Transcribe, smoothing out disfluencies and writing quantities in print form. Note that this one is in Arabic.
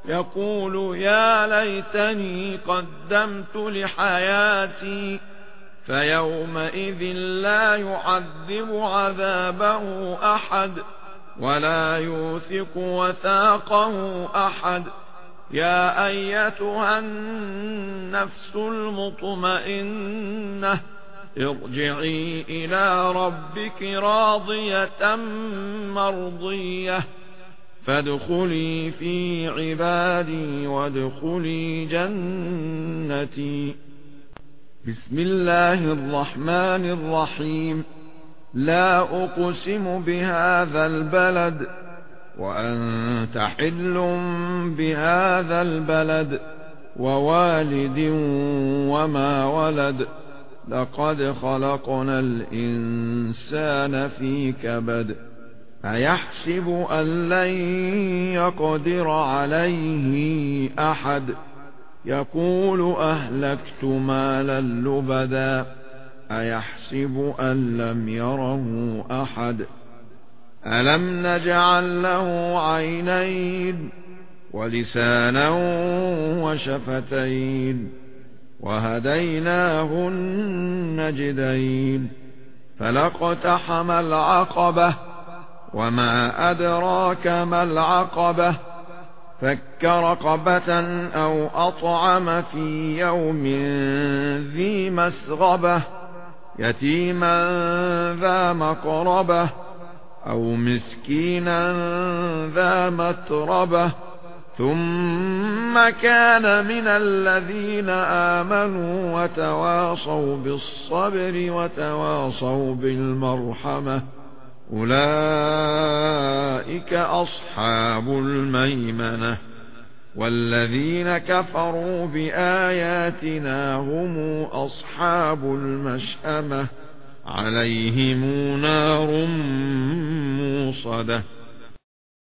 يقول يا ليتني قدمت لحياتي فيومئذ لا يعذب عذابه أحد ولا يوثق وثاقه أحد. يا أيتها النفس المطمئنة ارجعي إلى ربك راضية مرضية فادخلي في عبادي وادخلي جنتي. بسم الله الرحمن الرحيم. لا أقسم بهذا البلد وأنت حل بهذا البلد ووالد وما ولد لقد خلقنا الإنسان في كبد أيحسب أن لن يقدر عليه أحد يقول أهلكت مالا لبدا أيحسب أن لم يره أحد ألم نجعل له عينين ولسانا وشفتين وهديناه النجدين فلاقتحم العقبة وما أدراك ما العقبة فك رقبة أو أطعم في يوم ذي مسغبة يتيما ذا مقربة أو مسكينا ذا متربة ثم كان من الذين آمنوا وتواصوا بالصبر وتواصوا بالمرحمة أولئك أصحاب الميمنة. والذين كفروا بآياتنا هم أصحاب المشأمة عليهم نار موصدة.